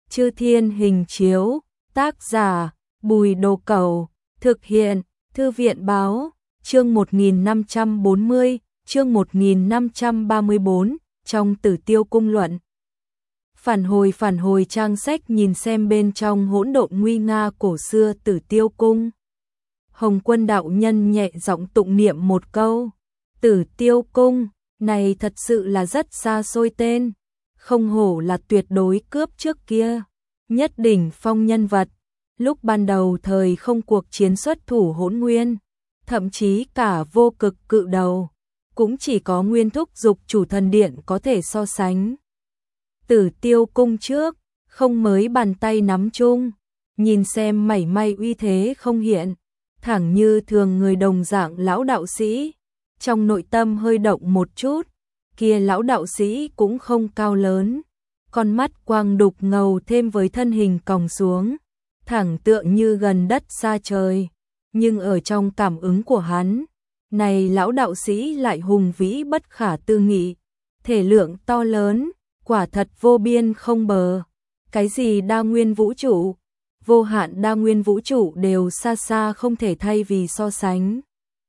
Chư Thiên Hình Chiếu, tác giả Bùi Đồ Cẩu, thực hiện Thư viện Báo, chương 1540, chương 1534, trong Tử Tiêu Cung luận. Phản hồi trang sách nhìn xem bên trong hỗn độn nguy nga cổ xưa Tử Tiêu Cung. Hồng Quân đạo nhân nhẹ giọng tụng niệm một câu. Tử Tiêu Cung, này thật sự là rất xa xôi tên, không hổ là tuyệt đối cướp trước kia, nhất đỉnh phong nhân vật, lúc ban đầu thời không cuộc chiến xuất thủ hỗn nguyên, thậm chí cả vô cực cự đầu, cũng chỉ có Nguyên Thúc Dục Chủ Thần Điện có thể so sánh. Tử Tiêu Cung trước, không mới bàn tay nắm chung, nhìn xem mảy may uy thế không hiện, thẳng như thường người đồng dạng lão đạo sĩ, trong nội tâm hơi động một chút, kia lão đạo sĩ cũng không cao lớn, con mắt quang đục ngầu thêm với thân hình còng xuống, thẳng tượng như gần đất xa trời, nhưng ở trong cảm ứng của hắn, này lão đạo sĩ lại hùng vĩ bất khả tư nghị, thể lượng to lớn, quả thật vô biên không bờ, cái gì đa nguyên vũ trụ, vô hạn đa nguyên vũ trụ đều xa xa không thể thay vì so sánh.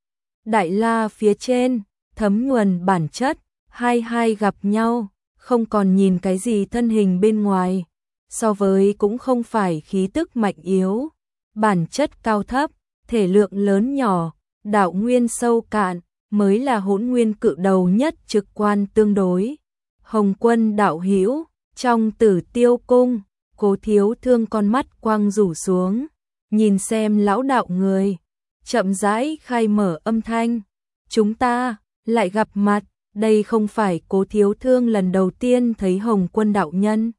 Đại La phía trên, thấm nhuần bản chất, hai gặp nhau, không còn nhìn cái gì thân hình bên ngoài, so với cũng không phải khí tức mạnh yếu, bản chất cao thấp, thể lượng lớn nhỏ, đạo nguyên sâu cạn, mới là hỗn nguyên cự đầu nhất trực quan tương đối. Hồng Quân đạo hữu, trong Tử Tiêu Cung, Cố Thiếu Thương con mắt quang rủ xuống, nhìn xem lão đạo người, chậm rãi khai mở âm thanh, chúng ta lại gặp mặt, đây không phải Cố Thiếu Thương lần đầu tiên thấy Hồng Quân đạo nhân.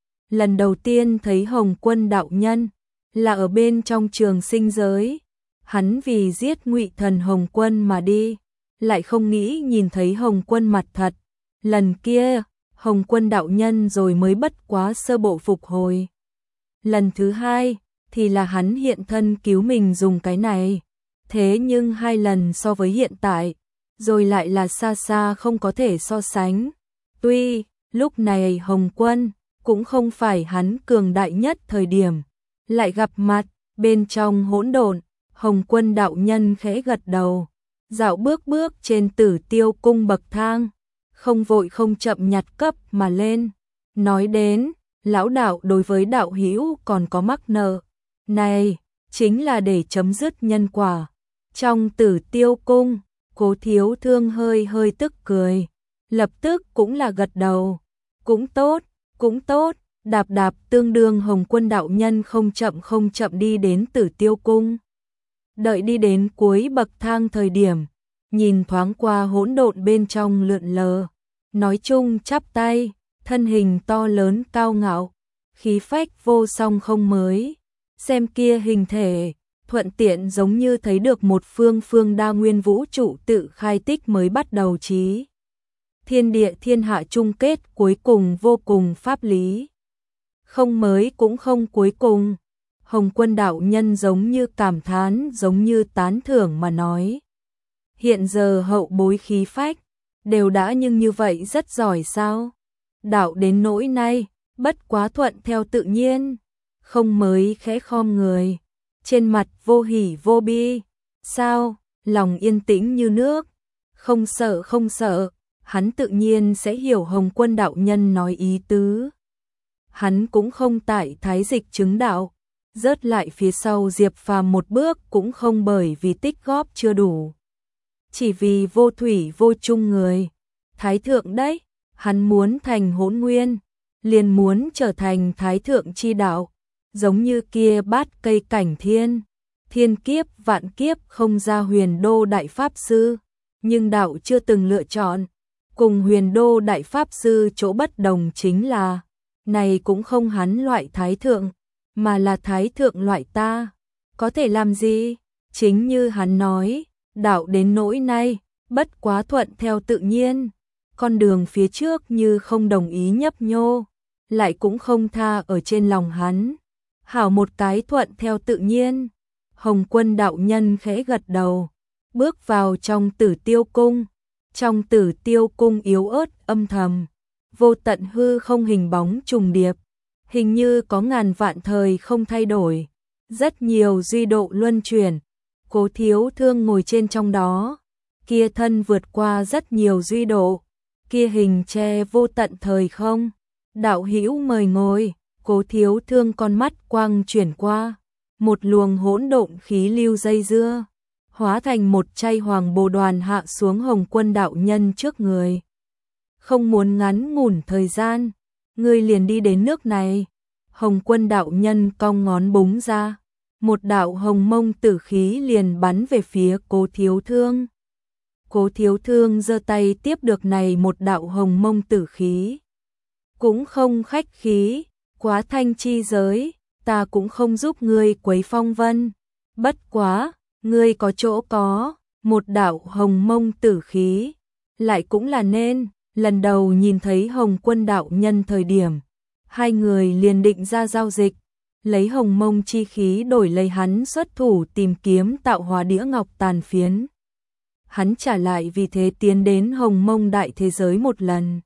Lần đầu tiên thấy Hồng Quân đạo nhân là ở bên trong trường sinh giới, hắn vì giết Ngụy Thần Hồng Quân mà đi, lại không nghĩ nhìn thấy Hồng Quân mặt thật. Lần kia, Hồng Quân đạo nhân rồi mới bất quá sơ bộ phục hồi. Lần thứ hai, thì là hắn hiện thân cứu mình dùng cái này. Thế nhưng hai lần so với hiện tại, rồi lại là xa xa không có thể so sánh. Tuy, lúc này Hồng Quân, cũng không phải hắn cường đại nhất thời điểm. Lại gặp mặt, bên trong hỗn độn, Hồng Quân đạo nhân khẽ gật đầu. Dạo bước trên Tử Tiêu Cung bậc thang. Không vội không chậm nhặt cấp mà lên, nói đến, lão đạo đối với đạo hữu còn có mắc nợ, này, chính là để chấm dứt nhân quả. Trong Tử Tiêu Cung, Cố Thiếu Thương hơi tức cười, lập tức cũng là gật đầu, cũng tốt, đạp tương đương Hồng Quân đạo nhân không chậm đi đến Tử Tiêu Cung. Đợi đi đến cuối bậc thang thời điểm, nhìn thoáng qua hỗn độn bên trong lượn lờ, nói chung chắp tay, thân hình to lớn cao ngạo, khí phách vô song không mới, xem kia hình thể, thuận tiện giống như thấy được một phương đa nguyên vũ trụ tự khai tích mới bắt đầu chí. Thiên địa thiên hạ chung kết cuối cùng vô cùng pháp lý. Không mới cũng không cuối cùng. Hồng Quân đạo nhân giống như cảm thán, giống như tán thưởng mà nói. Hiện giờ hậu bối khí phách, đều đã nhưng như vậy rất giỏi sao? Đạo đến nỗi nay, bất quá thuận theo tự nhiên, không mới khẽ khom người, trên mặt vô hỉ vô bi, sao, lòng yên tĩnh như nước, không sợ, hắn tự nhiên sẽ hiểu Hồng Quân đạo nhân nói ý tứ. Hắn cũng không tại thái dịch chứng đạo, rớt lại phía sau Diệp Phàm một bước cũng không bởi vì tích góp chưa đủ. Chỉ vì vô thủy vô chung người, thái thượng đấy, hắn muốn thành hỗn nguyên, liền muốn trở thành thái thượng chi đạo, giống như kia bát cây cảnh thiên kiếp vạn kiếp không ra Huyền Đô đại pháp sư, nhưng đạo chưa từng lựa chọn, cùng Huyền Đô đại pháp sư chỗ bất đồng chính là, này cũng không hắn loại thái thượng, mà là thái thượng loại ta, có thể làm gì, chính như hắn nói. Đạo đến nỗi nay, bất quá thuận theo tự nhiên, con đường phía trước như không đồng ý nhấp nhô, lại cũng không tha ở trên lòng hắn. Hảo một cái thuận theo tự nhiên, Hồng Quân đạo nhân khẽ gật đầu, bước vào trong Tử Tiêu Cung. Trong Tử Tiêu Cung yếu ớt âm thầm, vô tận hư không hình bóng trùng điệp, hình như có ngàn vạn thời không thay đổi, rất nhiều duy độ luân chuyển. Cố Thiếu Thương ngồi trên trong đó, kia thân vượt qua rất nhiều duy độ, kia hình che vô tận thời không. Đạo hữu mời ngồi. Cố Thiếu Thương con mắt quang chuyển qua, một luồng hỗn độn khí lưu dây dưa, hóa thành một chay hoàng bồ đoàn hạ xuống Hồng Quân đạo nhân trước người. Không muốn ngắn ngủn thời gian, ngươi liền đi đến nước này. Hồng Quân đạo nhân cong ngón búng ra, một đạo hồng mông tử khí liền bắn về phía Cố Thiếu Thương. Cố Thiếu Thương giơ tay tiếp được này một đạo hồng mông tử khí. Cũng không khách khí, quá thanh chi giới, ta cũng không giúp ngươi quấy phong vân. Bất quá, ngươi có chỗ có, một đạo hồng mông tử khí, lại cũng là nên. Lần đầu nhìn thấy Hồng Quân đạo nhân thời điểm, hai người liền định ra giao dịch, lấy hồng mông chi khí đổi lấy hắn xuất thủ tìm kiếm tạo hóa đĩa ngọc tàn phiến. Hắn trả lại vì thế tiến đến hồng mông đại thế giới một lần.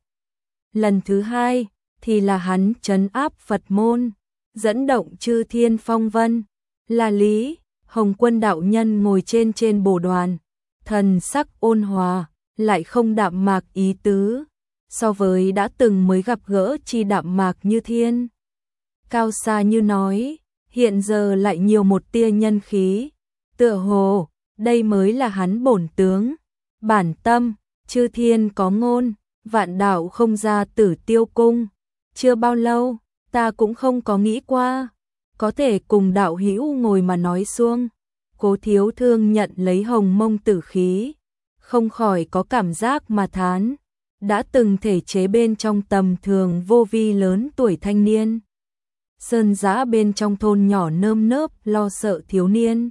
Lần thứ hai thì là hắn trấn áp Phật môn, dẫn động chư thiên phong vân. Là lý. Hồng Quân đạo nhân ngồi trên bồ đoàn, thần sắc ôn hòa, lại không đạm mạc ý tứ, so với đã từng mới gặp gỡ chi đạm mạc như thiên. Cao xa như nói, hiện giờ lại nhiều một tia nhân khí, tựa hồ, đây mới là hắn bổn tướng, bản tâm. Chư thiên có ngôn, vạn đạo không ra Tử Tiêu cung. Chưa bao lâu, ta cũng không có nghĩ qua, có thể cùng đạo hữu ngồi mà nói xuông. Cố Thiếu Thương nhận lấy hồng mông tử khí, không khỏi có cảm giác mà thán, đã từng thể chế bên trong tầm thường vô vi lớn tuổi thanh niên. Sơn giã bên trong thôn nhỏ nơm nớp lo sợ thiếu niên.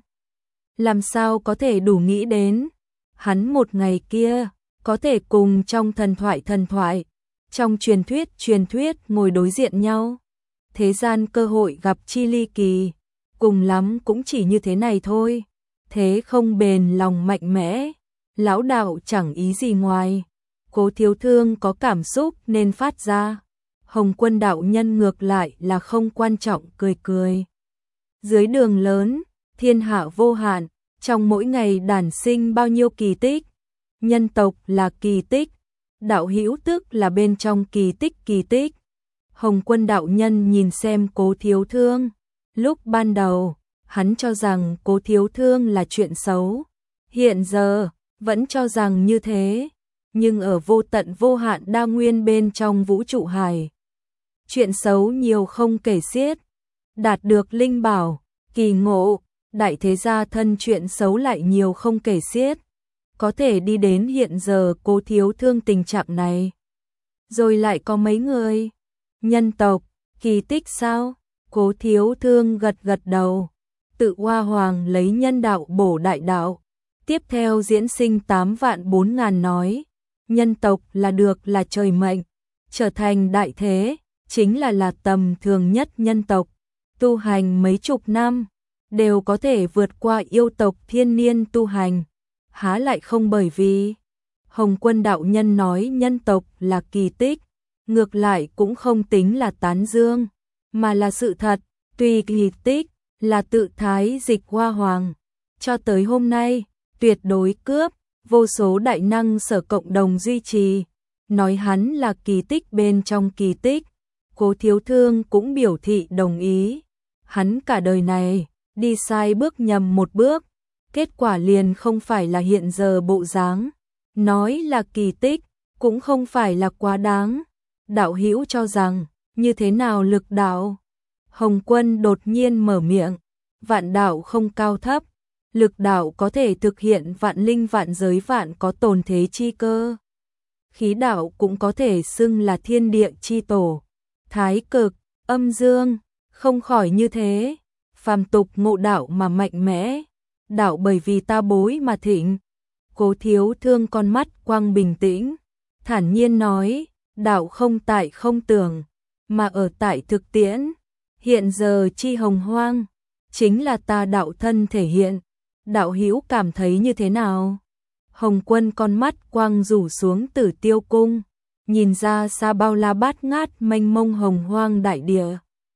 Làm sao có thể đủ nghĩ đến, hắn một ngày kia, có thể cùng trong thần thoại, trong truyền thuyết ngồi đối diện nhau. Thế gian cơ hội gặp chi ly kỳ, cùng lắm cũng chỉ như thế này thôi. Thế không bền lòng mạnh mẽ, lão đạo chẳng ý gì ngoài. Cố Thiếu Thương có cảm xúc nên phát ra. Hồng Quân đạo nhân ngược lại là không quan trọng, cười cười. Dưới đường lớn, thiên hạ vô hạn, trong mỗi ngày đản sinh bao nhiêu kỳ tích. Nhân tộc là kỳ tích, đạo hữu tức là bên trong kỳ tích. Hồng Quân đạo nhân nhìn xem Cố Thiếu Thương, lúc ban đầu, hắn cho rằng Cố Thiếu Thương là chuyện xấu, hiện giờ, vẫn cho rằng như thế, nhưng ở vô tận vô hạn đa nguyên bên trong vũ trụ hải, chuyện xấu nhiều không kể xiết, đạt được linh bảo, kỳ ngộ, đại thế gia thân chuyện xấu lại nhiều không kể xiết, có thể đi đến hiện giờ Cố Thiếu Thương tình trạng này. Rồi lại có mấy người, nhân tộc, kỳ tích sao? Cố Thiếu Thương gật đầu, tự Hoa Hoàng lấy nhân đạo bổ đại đạo, tiếp theo diễn sinh 8 vạn 4 ngàn nói, nhân tộc là trời mệnh, trở thành đại thế, chính là tầm thường nhất nhân tộc, tu hành mấy chục năm, đều có thể vượt qua yêu tộc thiên niên tu hành, há lại không bởi vì Hồng Quân đạo nhân nói nhân tộc là kỳ tích, ngược lại cũng không tính là tán dương, mà là sự thật. Tuy kỳ tích là tự thái dịch Hoa Hoàng, cho tới hôm nay, tuyệt đối cướp, vô số đại năng sở cộng đồng duy trì, nói hắn là kỳ tích bên trong kỳ tích. Cố Thiếu Thương cũng biểu thị đồng ý, hắn cả đời này, đi sai bước nhầm một bước, kết quả liền không phải là hiện giờ bộ dáng, nói là kỳ tích, cũng không phải là quá đáng. Đạo hữu cho rằng, như thế nào lực đạo? Hồng Quân đột nhiên mở miệng, vạn đạo không cao thấp, lực đạo có thể thực hiện vạn linh vạn giới vạn có tồn thế chi cơ. Khí đạo cũng có thể xưng là thiên địa chi tổ, thái cực, âm dương, không khỏi như thế. Phàm tục ngộ đạo mà mạnh mẽ, đạo bởi vì ta bối mà thịnh. Cố Thiếu Thương con mắt quang bình tĩnh, thản nhiên nói, đạo không tại không tưởng, mà ở tại thực tiễn. Hiện giờ chi hồng hoang, chính là ta đạo thân thể hiện. Đạo hữu cảm thấy như thế nào? Hồng Quân con mắt quang rủ xuống Tử Tiêu cung, nhìn ra xa bao la bát ngát mênh mông hồng hoang đại địa.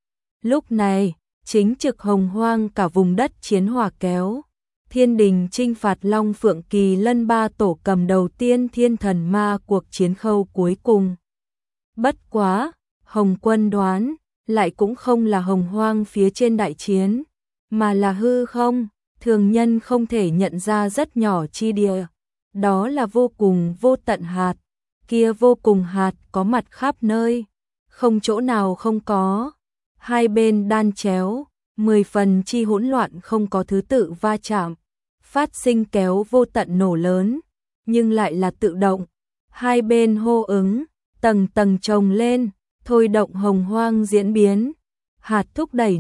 Lúc này, chính trực hồng hoang cả vùng đất chiến hỏa kéo. Thiên đình chinh phạt Long Phượng Kỳ Lân ba tổ cầm đầu tiên thiên thần ma cuộc chiến khâu cuối cùng. Bất quá, Hồng Quân đoán, lại cũng không là hồng hoang phía trên đại chiến, mà là hư không, thường nhân không thể nhận ra rất nhỏ chi địa. Đó là vô cùng vô tận hạt, kia vô cùng hạt có mặt khắp nơi, không chỗ nào không có. Hai bên đan chéo, 10 phần chi hỗn loạn không có thứ tự va chạm, phát sinh kéo vô tận nổ lớn, nhưng lại là tự động. Hai bên hô ứng, tầng tầng chồng lên, thôi động hồng hoang diễn biến, hạt thúc đẩy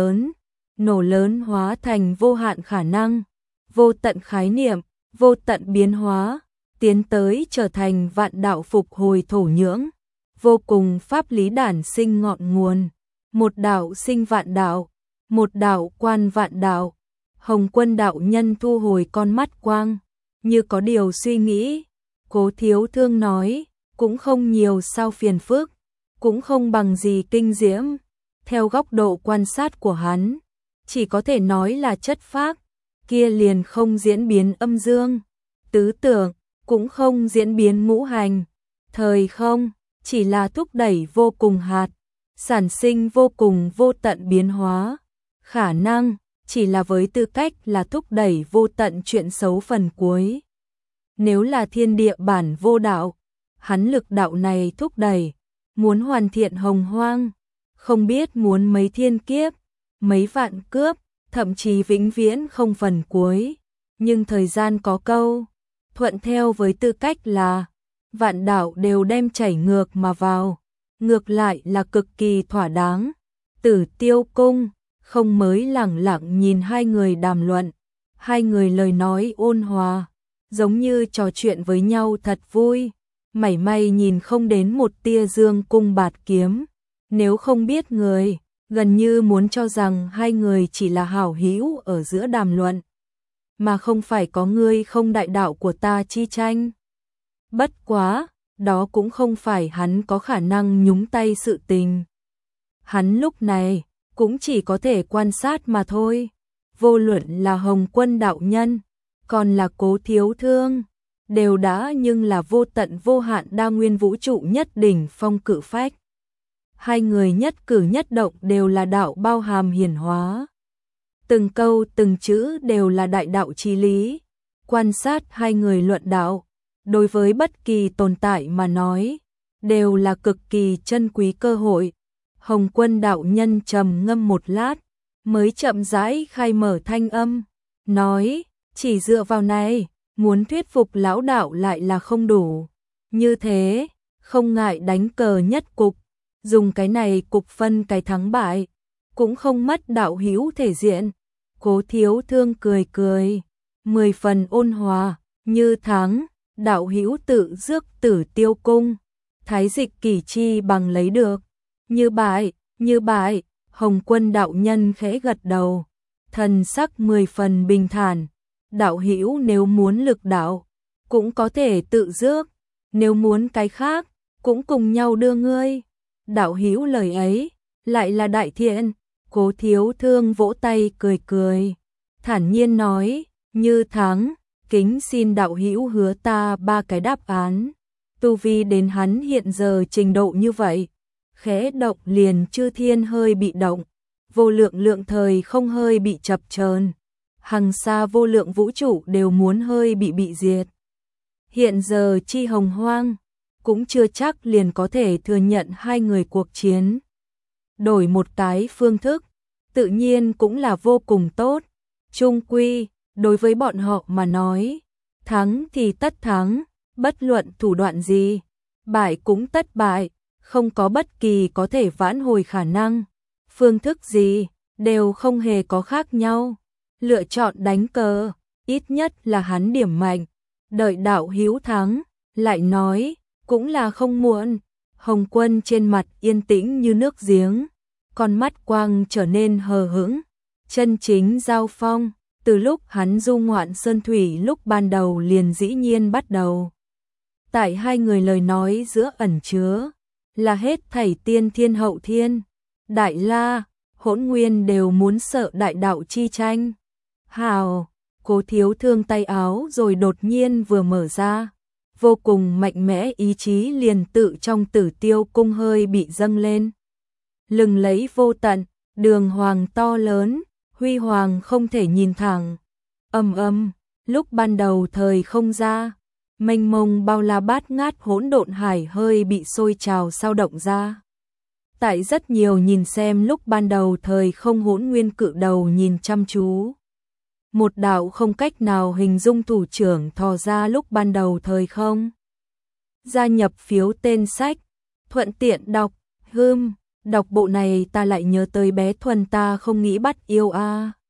nổ lớn hóa thành vô hạn khả năng, vô tận khái niệm, vô tận biến hóa, tiến tới trở thành vạn đạo phục hồi thổ nhưỡng, vô cùng pháp lý đản sinh ngọn nguồn, một đạo sinh vạn đạo, một đạo quan vạn đạo. Hồng Quân đạo nhân thu hồi con mắt quang, như có điều suy nghĩ, Cố Thiếu Thương nói, cũng không nhiều sao phiền phức, cũng không bằng gì kinh diễm. Theo góc độ quan sát của hắn, chỉ có thể nói là chất phác, kia liền không diễn biến âm dương, tứ tưởng, cũng không diễn biến ngũ hành, thời không, chỉ là thúc đẩy vô cùng hạt, sản sinh vô cùng vô tận biến hóa, khả năng, chỉ là với tư cách là thúc đẩy vô tận chuyện xấu phần cuối. Nếu là thiên địa bản vô đạo, hắn lực đạo này thúc đẩy, muốn hoàn thiện hồng hoang, không biết muốn mấy thiên kiếp, mấy vạn cướp, thậm chí vĩnh viễn không phần cuối. Nhưng thời gian có câu, thuận theo với tư cách là, vạn đạo đều đem chảy ngược mà vào, ngược lại là cực kỳ thỏa đáng. Tử Tiêu Cung, không mới lẳng lặng nhìn hai người đàm luận, hai người lời nói ôn hòa, giống như trò chuyện với nhau thật vui, mảy may nhìn không đến một tia dương cung bạt kiếm. Nếu không biết người, gần như muốn cho rằng hai người chỉ là hảo hữu ở giữa đàm luận, mà không phải có ngươi không đại đạo của ta chi tranh. Bất quá, đó cũng không phải hắn có khả năng nhúng tay sự tình. Hắn lúc này cũng chỉ có thể quan sát mà thôi. Vô luận là Hồng Quân đạo nhân, còn là Cố Thiếu Thương, đều đã nhưng là vô tận vô hạn đa nguyên vũ trụ nhất đỉnh phong cự phách. Hai người nhất cử nhất động đều là đạo bao hàm hiển hóa. Từng câu từng chữ đều là đại đạo chí lý. Quan sát hai người luận đạo, đối với bất kỳ tồn tại mà nói, đều là cực kỳ chân quý cơ hội. Hồng Quân đạo nhân trầm ngâm một lát, mới chậm rãi khai mở thanh âm, nói, chỉ dựa vào này, muốn thuyết phục lão đạo lại là không đủ. Như thế, không ngại đánh cờ nhất cục, dùng cái này cục phân cái thắng bại, cũng không mất đạo hữu thể diện. Cố Thiếu Thương cười cười, 10 phần ôn hòa, như thắng, đạo hữu tự rước Tử Tiêu Cung, thái dịch kỷ chi bằng lấy được. Như bại, Hồng Quân đạo nhân khẽ gật đầu, thần sắc 10 phần bình thản, đạo hữu nếu muốn lực đạo, cũng có thể tự rước, nếu muốn cái khác, cũng cùng nhau đưa ngươi. Đạo hữu lời ấy, lại là đại thiện. Cố Thiếu Thương vỗ tay cười cười, thản nhiên nói, như thắng, kính xin đạo hữu hứa ta 3 cái đáp án. Tu vi đến hắn hiện giờ trình độ như vậy, khẽ động liền chư thiên hơi bị động, vô lượng lượng thời không hơi bị chập chờn, hằng xa vô lượng vũ trụ đều muốn hơi bị diệt. Hiện giờ chi hồng hoang, cũng chưa chắc liền có thể thừa nhận hai người cuộc chiến. Đổi một cái phương thức, tự nhiên cũng là vô cùng tốt. Chung quy, đối với bọn họ mà nói, thắng thì tất thắng, bất luận thủ đoạn gì, bại cũng tất bại, không có bất kỳ có thể vãn hồi khả năng. Phương thức gì, đều không hề có khác nhau. Lựa chọn đánh cờ, ít nhất là hắn điểm mạnh. Đợi đạo hữu thắng, lại nói, cũng là không muộn. Hồng Quân trên mặt yên tĩnh như nước giếng, con mắt quang trở nên hờ hững. Chân chính giao phong, từ lúc hắn du ngoạn sơn thủy lúc ban đầu liền dĩ nhiên bắt đầu. Tại hai người lời nói giữa ẩn chứa, là hết thảy tiên thiên hậu thiên, đại la, hỗn nguyên đều muốn sợ đại đạo chi tranh. Hào, Cố Thiếu Thương tay áo rồi đột nhiên vừa mở ra, vô cùng mạnh mẽ ý chí liền tự trong Tử Tiêu cung hơi bị dâng lên. Lừng lấy vô tận, đường hoàng to lớn, huy hoàng không thể nhìn thẳng. Ầm, lúc ban đầu thời không ra, mênh mông bao la bát ngát hỗn độn hải hơi bị sôi trào sao động ra. Tại rất nhiều nhìn xem lúc ban đầu thời không hỗn nguyên cự đầu nhìn chăm chú. Một đạo không cách nào hình dung thủ trưởng thò ra lúc ban đầu thời không. Gia nhập phiếu tên sách, thuận tiện đọc, đọc bộ này ta lại nhớ tới bé Thuần ta không nghĩ bắt yêu a.